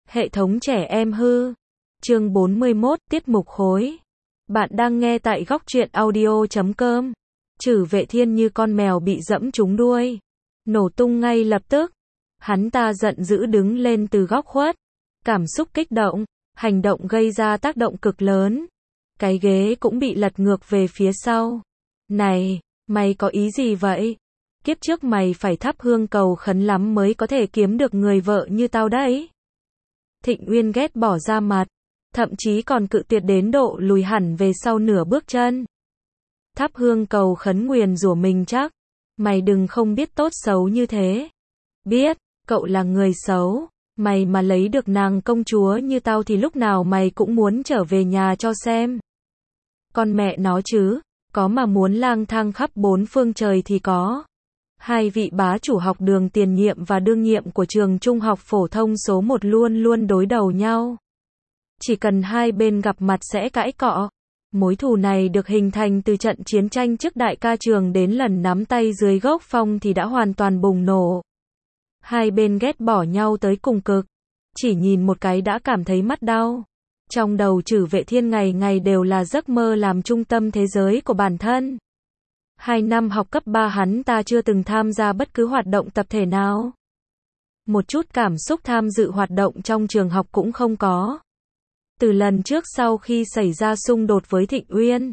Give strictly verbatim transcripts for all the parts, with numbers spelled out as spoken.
Hệ thống trẻ em hư. Chương bốn mươi mốt, tiết mục hối. Bạn đang nghe tại góc truyện audio chấm com. Trử Vệ Thiên như con mèo bị dẫm trúng đuôi. Nổ tung ngay lập tức. Hắn ta giận dữ đứng lên từ góc khuất. Cảm xúc kích động, hành động gây ra tác động cực lớn. Cái ghế cũng bị lật ngược về phía sau. Này, mày có ý gì vậy? Kiếp trước mày phải thắp hương cầu khấn lắm mới có thể kiếm được người vợ như tao đấy. Thịnh Uyên ghét bỏ ra mặt, thậm chí còn cự tuyệt đến độ lùi hẳn về sau nửa bước chân. Thắp hương cầu khấn nguyền rủa mình chắc. Mày đừng không biết tốt xấu như thế. Biết, cậu là người xấu. Mày mà lấy được nàng công chúa như tao thì lúc nào mày cũng muốn trở về nhà cho xem. Con mẹ nó chứ, có mà muốn lang thang khắp bốn phương trời thì có. Hai vị bá chủ học đường tiền nhiệm và đương nhiệm của trường trung học phổ thông số một luôn luôn đối đầu nhau. Chỉ cần hai bên gặp mặt sẽ cãi cọ. Mối thù này được hình thành từ trận chiến tranh trước đại ca trường đến lần nắm tay dưới gốc phong thì đã hoàn toàn bùng nổ. Hai bên ghét bỏ nhau tới cùng cực. Chỉ nhìn một cái đã cảm thấy mắt đau. Trong đầu Trử Vệ Thiên ngày ngày đều là giấc mơ làm trung tâm thế giới của bản thân. Hai năm học cấp ba hắn ta chưa từng tham gia bất cứ hoạt động tập thể nào. Một chút cảm xúc tham dự hoạt động trong trường học cũng không có. Từ lần trước sau khi xảy ra xung đột với Thịnh Uyên,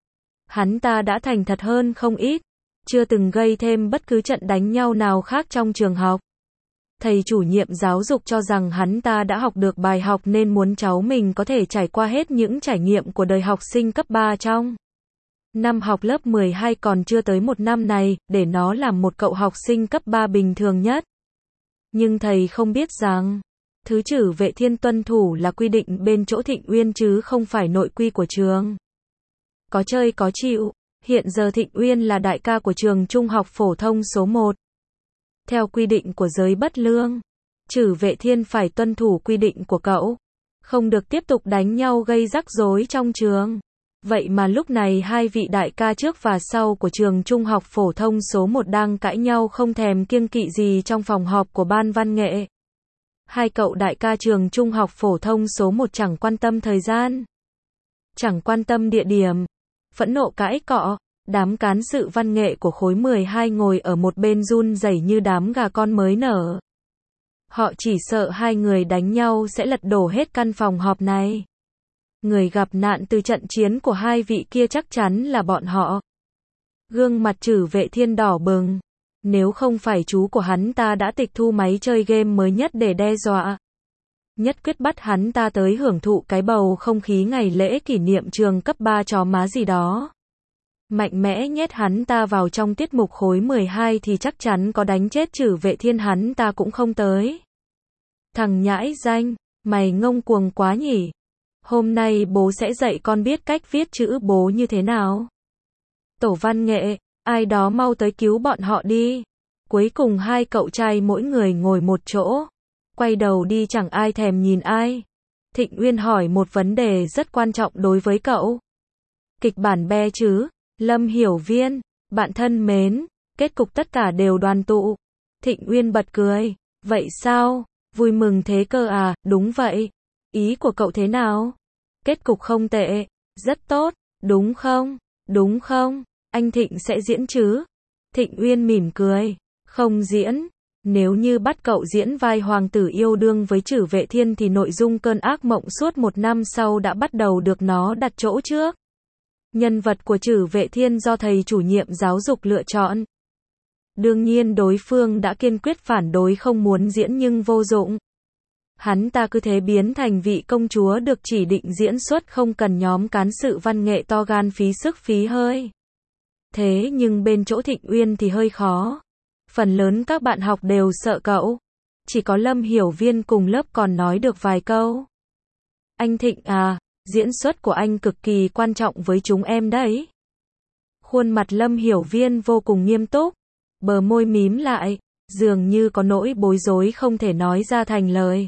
hắn ta đã thành thật hơn không ít. Chưa từng gây thêm bất cứ trận đánh nhau nào khác trong trường học. Thầy chủ nhiệm giáo dục cho rằng hắn ta đã học được bài học nên muốn cháu mình có thể trải qua hết những trải nghiệm của đời học sinh cấp ba trong năm học lớp mười hai còn chưa tới một năm này, để nó làm một cậu học sinh cấp ba bình thường nhất. Nhưng thầy không biết rằng, thứ Trử Vệ Thiên tuân thủ là quy định bên chỗ Thịnh Uyên chứ không phải nội quy của trường. Có chơi có chịu, hiện giờ Thịnh Uyên là đại ca của trường trung học phổ thông số một. Theo quy định của giới bất lương, Trử Vệ Thiên phải tuân thủ quy định của cậu. Không được tiếp tục đánh nhau gây rắc rối trong trường. Vậy mà lúc này hai vị đại ca trước và sau của trường trung học phổ thông số một đang cãi nhau không thèm kiêng kỵ gì trong phòng họp của ban văn nghệ. Hai cậu đại ca trường trung học phổ thông số một chẳng quan tâm thời gian, chẳng quan tâm địa điểm, phẫn nộ cãi cọ. Đám cán sự văn nghệ của khối mười hai ngồi ở một bên run rẩy như đám gà con mới nở. Họ chỉ sợ hai người đánh nhau sẽ lật đổ hết căn phòng họp này. Người gặp nạn từ trận chiến của hai vị kia chắc chắn là bọn họ. Gương mặt Trử Vệ Thiên đỏ bừng. Nếu không phải chú của hắn ta đã tịch thu máy chơi game mới nhất để đe dọa, nhất quyết bắt hắn ta tới hưởng thụ cái bầu không khí ngày lễ kỷ niệm trường cấp ba chó má gì đó. Mạnh mẽ nhét hắn ta vào trong tiết mục khối mười hai thì chắc chắn có đánh chết Trử Vệ Thiên hắn ta cũng không tới. Thằng nhãi danh, mày ngông cuồng quá nhỉ. Hôm nay bố sẽ dạy con biết cách viết chữ bố như thế nào. Tổ văn nghệ, ai đó mau tới cứu bọn họ đi. Cuối cùng hai cậu trai mỗi người ngồi một chỗ. Quay đầu đi chẳng ai thèm nhìn ai. Thịnh Uyên hỏi một vấn đề rất quan trọng đối với cậu. Kịch bản be chứ? Lâm Hiểu Viên, bạn thân mến, kết cục tất cả đều đoàn tụ. Thịnh Uyên bật cười. Vậy sao? Vui mừng thế cơ à? Đúng vậy. Ý của cậu thế nào? Kết cục không tệ, rất tốt, đúng không? Đúng không? Anh Thịnh sẽ diễn chứ? Thịnh Uyên mỉm cười. Không diễn. Nếu như bắt cậu diễn vai hoàng tử yêu đương với Trử Vệ Thiên thì nội dung cơn ác mộng suốt một năm sau đã bắt đầu được nó đặt chỗ trước. Nhân vật của Trử Vệ Thiên do thầy chủ nhiệm giáo dục lựa chọn. Đương nhiên đối phương đã kiên quyết phản đối không muốn diễn nhưng vô dụng. Hắn ta cứ thế biến thành vị công chúa được chỉ định diễn xuất không cần nhóm cán sự văn nghệ to gan phí sức phí hơi. Thế nhưng bên chỗ Thịnh Uyên thì hơi khó. Phần lớn các bạn học đều sợ cậu. Chỉ có Lâm Hiểu Viên cùng lớp còn nói được vài câu. Anh Thịnh à, diễn xuất của anh cực kỳ quan trọng với chúng em đấy. Khuôn mặt Lâm Hiểu Viên vô cùng nghiêm túc. Bờ môi mím lại, dường như có nỗi bối rối không thể nói ra thành lời.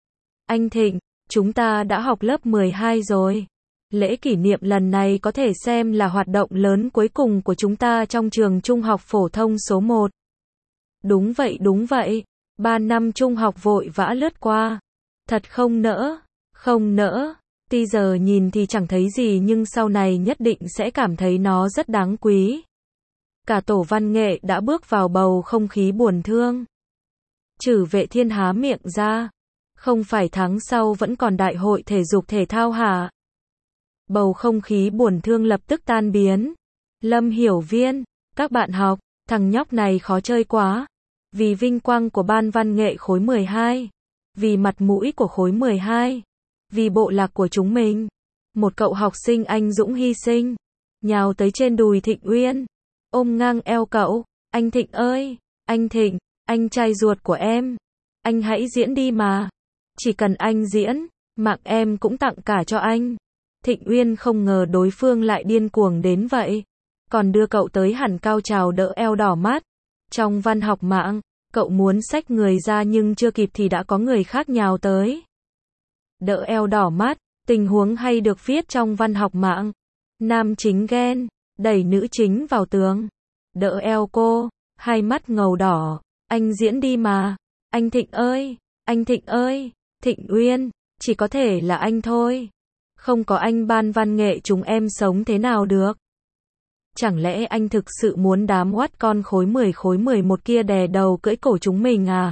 Anh Thịnh, chúng ta đã học lớp mười hai rồi. Lễ kỷ niệm lần này có thể xem là hoạt động lớn cuối cùng của chúng ta trong trường trung học phổ thông số một. Đúng vậy đúng vậy. Ba năm trung học vội vã lướt qua. Thật không nỡ, không nỡ. Tuy giờ nhìn thì chẳng thấy gì nhưng sau này nhất định sẽ cảm thấy nó rất đáng quý. Cả tổ văn nghệ đã bước vào bầu không khí buồn thương. Trử Vệ Thiên há miệng ra. Không phải tháng sau vẫn còn đại hội thể dục thể thao hả? Bầu không khí buồn thương lập tức tan biến. Lâm Hiểu Viên, các bạn học, thằng nhóc này khó chơi quá. Vì vinh quang của ban văn nghệ khối mười hai. Vì mặt mũi của khối mười hai. Vì bộ lạc của chúng mình. Một cậu học sinh anh dũng hy sinh. Nhào tới trên đùi Thịnh Uyên. Ôm ngang eo cậu. Anh Thịnh ơi, anh Thịnh, anh trai ruột của em. Anh hãy diễn đi mà. Chỉ cần anh diễn, mạng em cũng tặng cả cho anh. Thịnh Uyên không ngờ đối phương lại điên cuồng đến vậy. Còn đưa cậu tới hẳn cao trào đỡ eo đỏ mắt. Trong văn học mạng, cậu muốn xách người ra nhưng chưa kịp thì đã có người khác nhào tới. Đỡ eo đỏ mắt, tình huống hay được viết trong văn học mạng. Nam chính ghen, đẩy nữ chính vào tường. Đỡ eo cô, hai mắt ngầu đỏ. Anh diễn đi mà. Anh Thịnh ơi, anh Thịnh ơi, Thịnh Uyên, chỉ có thể là anh thôi. Không có anh ban văn nghệ chúng em sống thế nào được. Chẳng lẽ anh thực sự muốn đám oát con khối mười khối mười một kia đè đầu cưỡi cổ chúng mình à?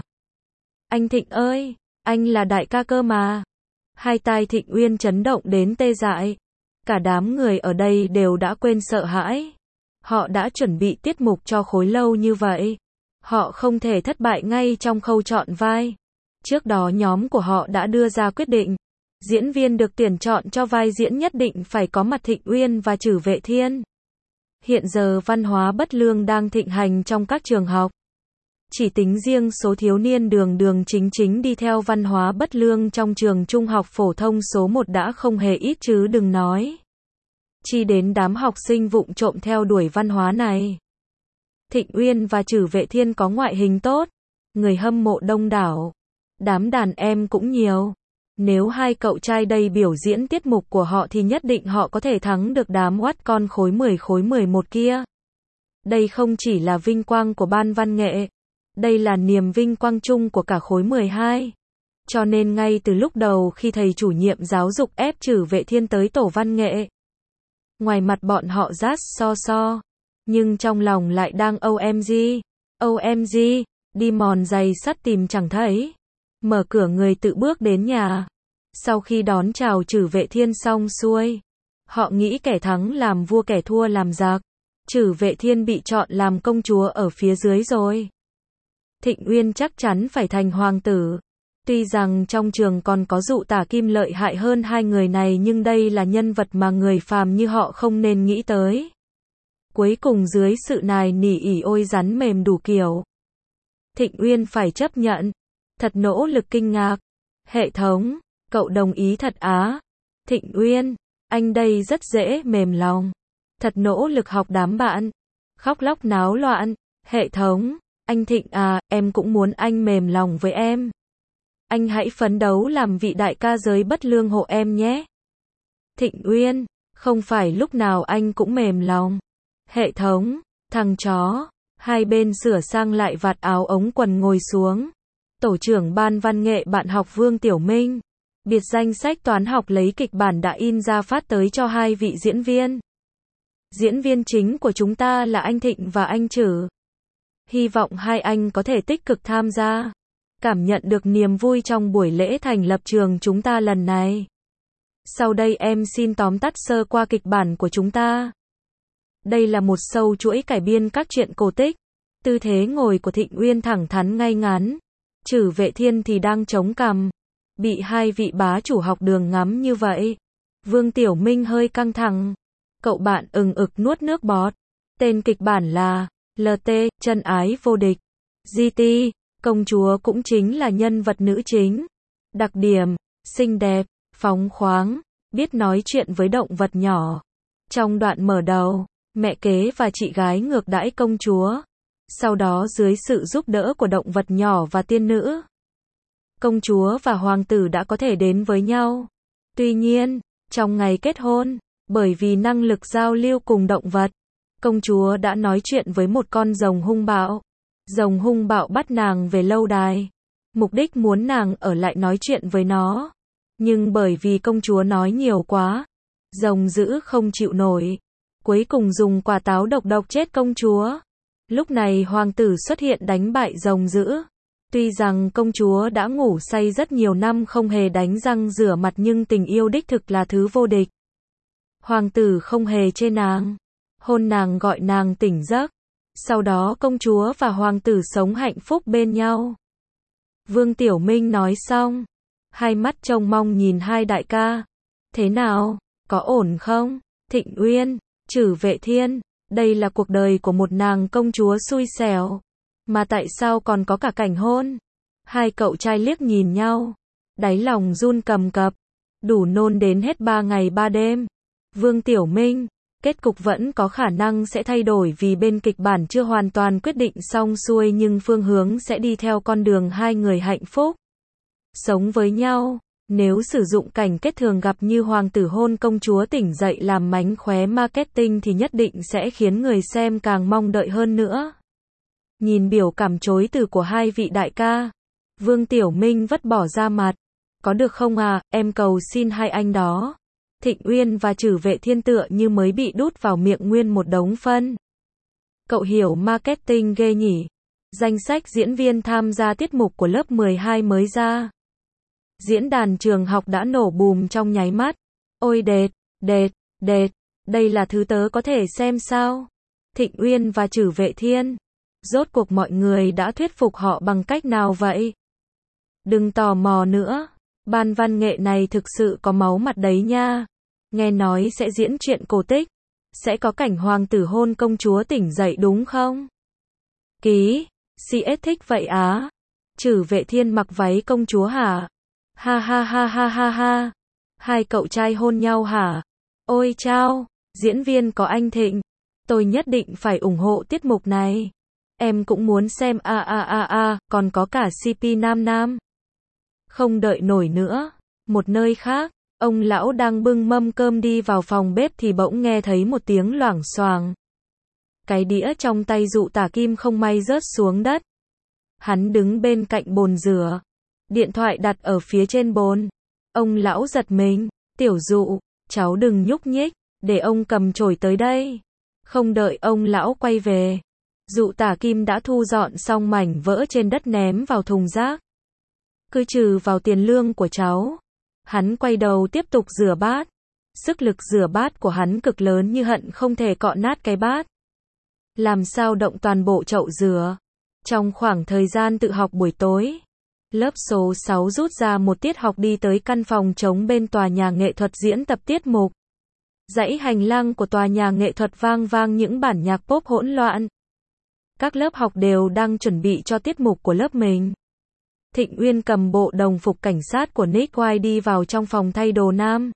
Anh Thịnh ơi, anh là đại ca cơ mà. Hai tai Thịnh Uyên chấn động đến tê dại. Cả đám người ở đây đều đã quên sợ hãi. Họ đã chuẩn bị tiết mục cho khối lâu như vậy. Họ không thể thất bại ngay trong khâu chọn vai. Trước đó nhóm của họ đã đưa ra quyết định. Diễn viên được tuyển chọn cho vai diễn nhất định phải có mặt Thịnh Uyên và Trử Vệ Thiên. Hiện giờ văn hóa bất lương đang thịnh hành trong các trường học. Chỉ tính riêng số thiếu niên đường đường chính chính đi theo văn hóa bất lương trong trường trung học phổ thông số một đã không hề ít chứ đừng nói. Chi đến đám học sinh vụng trộm theo đuổi văn hóa này. Thịnh Uyên và Trử Vệ Thiên có ngoại hình tốt, người hâm mộ đông đảo, đám đàn em cũng nhiều. Nếu hai cậu trai đây biểu diễn tiết mục của họ thì nhất định họ có thể thắng được đám oát con khối mười khối mười một kia. Đây không chỉ là vinh quang của ban văn nghệ, đây là niềm vinh quang chung của cả khối mười hai. Cho nên ngay từ lúc đầu khi thầy chủ nhiệm giáo dục ép Trử Vệ Thiên tới tổ văn nghệ, ngoài mặt bọn họ rát so so, nhưng trong lòng lại đang o em giê, o em giê, đi mòn giày sắt tìm chẳng thấy. Mở cửa người tự bước đến nhà. Sau khi đón chào Trử Vệ Thiên xong xuôi, họ nghĩ kẻ thắng làm vua kẻ thua làm giặc. Trử Vệ Thiên bị chọn làm công chúa ở phía dưới rồi. Thịnh Uyên chắc chắn phải thành hoàng tử. Tuy rằng trong trường còn có dụ tả kim lợi hại hơn hai người này nhưng đây là nhân vật mà người phàm như họ không nên nghĩ tới. Cuối cùng dưới sự nài nỉ ỉ ôi rắn mềm đủ kiểu, Thịnh Uyên phải chấp nhận. Thật nỗ lực kinh ngạc. Hệ thống, cậu đồng ý thật á? Thịnh Uyên, anh đây rất dễ mềm lòng. Thật nỗ lực học đám bạn. Khóc lóc náo loạn. Hệ thống, anh Thịnh à, em cũng muốn anh mềm lòng với em. Anh hãy phấn đấu làm vị đại ca giới bất lương hộ em nhé. Thịnh Uyên, không phải lúc nào anh cũng mềm lòng. Hệ thống, thằng chó. Hai bên sửa sang lại vạt áo ống quần ngồi xuống. Tổ trưởng ban văn nghệ bạn học Vương Tiểu Minh. Biệt danh sách toán học lấy kịch bản đã in ra phát tới cho hai vị diễn viên. Diễn viên chính của chúng ta là anh Thịnh và anh Trử. Hy vọng hai anh có thể tích cực tham gia. Cảm nhận được niềm vui trong buổi lễ thành lập trường chúng ta lần này. Sau đây em xin tóm tắt sơ qua kịch bản của chúng ta. Đây là một show chuỗi cải biên các truyện cổ tích. Tư thế ngồi của Thịnh Uyên thẳng thắn ngay ngắn. Trử Vệ Thiên thì đang chống cằm. Bị hai vị bá chủ học đường ngắm như vậy. Vương Tiểu Minh hơi căng thẳng. Cậu bạn ừng ực nuốt nước bọt. Tên kịch bản là lờ tê, chân ái vô địch. giê tê, công chúa cũng chính là nhân vật nữ chính. Đặc điểm, xinh đẹp, phóng khoáng, biết nói chuyện với động vật nhỏ. Trong đoạn mở đầu, mẹ kế và chị gái ngược đãi công chúa. Sau đó dưới sự giúp đỡ của động vật nhỏ và tiên nữ, công chúa và hoàng tử đã có thể đến với nhau. Tuy nhiên, trong ngày kết hôn, bởi vì năng lực giao lưu cùng động vật, công chúa đã nói chuyện với một con rồng hung bạo. Rồng hung bạo bắt nàng về lâu đài. mục đích muốn nàng ở lại nói chuyện với nó. Nhưng bởi vì công chúa nói nhiều quá, rồng dữ không chịu nổi, cuối cùng dùng quả táo độc độc chết công chúa. Lúc này hoàng tử xuất hiện đánh bại rồng dữ. Tuy rằng công chúa đã ngủ say rất nhiều năm không hề đánh răng rửa mặt nhưng tình yêu đích thực là thứ vô địch. Hoàng tử không hề chê nàng, hôn nàng gọi nàng tỉnh giấc. Sau đó công chúa và hoàng tử sống hạnh phúc bên nhau. Vương Tiểu Minh nói xong, hai mắt trông mong nhìn hai đại ca. Thế nào, có ổn không? Thịnh Uyên, Trử Vệ Thiên, đây là cuộc đời của một nàng công chúa xui xẻo. Mà tại sao còn có cả cảnh hôn? Hai cậu trai liếc nhìn nhau, đáy lòng run cầm cập, đủ nôn đến hết ba ngày ba đêm. Vương Tiểu Minh, kết cục vẫn có khả năng sẽ thay đổi vì bên kịch bản chưa hoàn toàn quyết định xong xuôi nhưng phương hướng sẽ đi theo con đường hai người hạnh phúc sống với nhau. Nếu sử dụng cảnh kết thường gặp như hoàng tử hôn công chúa tỉnh dậy làm mánh khóe marketing thì nhất định sẽ khiến người xem càng mong đợi hơn nữa. Nhìn biểu cảm chối từ của hai vị đại ca, Vương Tiểu Minh vất bỏ ra mặt. Có được không à, em cầu xin hai anh đó. Thịnh Uyên và Trử Vệ Thiên tựa như mới bị đút vào miệng nguyên một đống phân. Cậu hiểu marketing ghê nhỉ. Danh sách diễn viên tham gia tiết mục của lớp mười hai mới ra. Diễn đàn trường học đã nổ bùm trong nháy mắt. Ôi đệt, đệt, đệt, đây là thứ tớ có thể xem sao? Thịnh Uyên và Trử Vệ Thiên. Rốt cuộc mọi người đã thuyết phục họ bằng cách nào vậy? Đừng tò mò nữa. Ban văn nghệ này thực sự có máu mặt đấy nha. Nghe nói sẽ diễn chuyện cổ tích. Sẽ có cảnh hoàng tử hôn công chúa tỉnh dậy đúng không? Ký, xê ét thích vậy á. Trử Vệ Thiên mặc váy công chúa hả? Ha ha ha ha ha ha. Hai cậu trai hôn nhau hả? Ôi chao, diễn viên có anh Thịnh. Tôi nhất định phải ủng hộ tiết mục này. Em cũng muốn xem a a a a, còn có cả xê pê nam nam. Không đợi nổi nữa. Một nơi khác, ông lão đang bưng mâm cơm đi vào phòng bếp thì bỗng nghe thấy một tiếng loảng xoảng. Cái đĩa trong tay Dụ Tả Kim không may rớt xuống đất. Hắn đứng bên cạnh bồn rửa. Điện thoại đặt ở phía trên bồn. Ông lão giật mình. Tiểu Dụ, cháu đừng nhúc nhích, để ông cầm chổi tới đây. Không đợi ông lão quay về, Dụ Tả Kim đã thu dọn xong mảnh vỡ trên đất ném vào thùng rác. Cứ trừ vào tiền lương của cháu. Hắn quay đầu tiếp tục rửa bát. Sức lực rửa bát của hắn cực lớn như hận không thể cọ nát cái bát. Làm sao động toàn bộ chậu rửa. Trong khoảng thời gian tự học buổi tối, lớp số sáu rút ra một tiết học đi tới căn phòng trống bên tòa nhà nghệ thuật diễn tập tiết mục. Dãy hành lang của tòa nhà nghệ thuật vang vang những bản nhạc pop hỗn loạn. Các lớp học đều đang chuẩn bị cho tiết mục của lớp mình. Thịnh Uyên cầm bộ đồng phục cảnh sát của Nick White đi vào trong phòng thay đồ nam.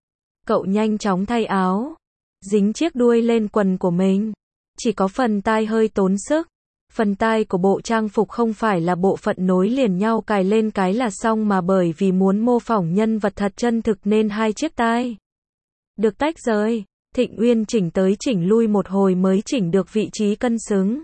Cậu nhanh chóng thay áo, dính chiếc đuôi lên quần của mình. Chỉ có phần tai hơi tốn sức. Phần tai của bộ trang phục không phải là bộ phận nối liền nhau cài lên cái là xong mà bởi vì muốn mô phỏng nhân vật thật chân thực nên hai chiếc tai được tách rời. Thịnh Uyên chỉnh tới chỉnh lui một hồi mới chỉnh được vị trí cân xứng.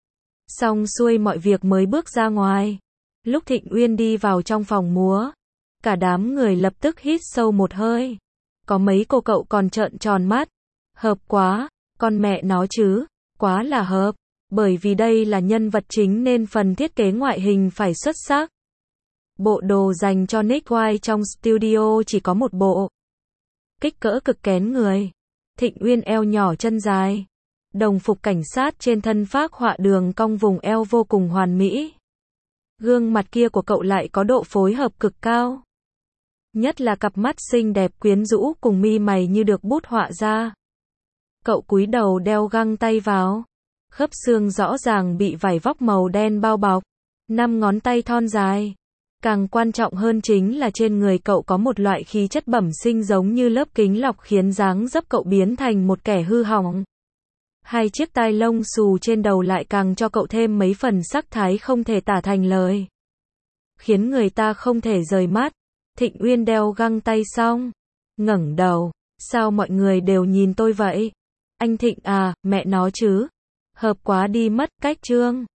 Xong xuôi mọi việc mới bước ra ngoài. Lúc Thịnh Uyên đi vào trong phòng múa, cả đám người lập tức hít sâu một hơi. Có mấy cô cậu còn trợn tròn mắt. Hợp quá, con mẹ nó chứ, quá là hợp. Bởi vì đây là nhân vật chính nên phần thiết kế ngoại hình phải xuất sắc. Bộ đồ dành cho Nick White trong studio chỉ có một bộ. Kích cỡ cực kén người. Thịnh Uyên eo nhỏ chân dài. Đồng phục cảnh sát trên thân phác họa đường cong vùng eo vô cùng hoàn mỹ. Gương mặt kia của cậu lại có độ phối hợp cực cao. Nhất là cặp mắt xinh đẹp quyến rũ cùng mi mày như được bút họa ra. Cậu cúi đầu đeo găng tay vào. Khớp xương rõ ràng bị vải vóc màu đen bao bọc. Năm ngón tay thon dài. Càng quan trọng hơn chính là trên người cậu có một loại khí chất bẩm sinh giống như lớp kính lọc khiến dáng dấp cậu biến thành một kẻ hư hỏng. Hai chiếc tai lông xù trên đầu lại càng cho cậu thêm mấy phần sắc thái không thể tả thành lời. Khiến người ta không thể rời mắt. Thịnh Uyên đeo găng tay xong. Ngẩng đầu. Sao mọi người đều nhìn tôi vậy? Anh Thịnh à, mẹ nó chứ. Hợp quá đi mất, cách trương.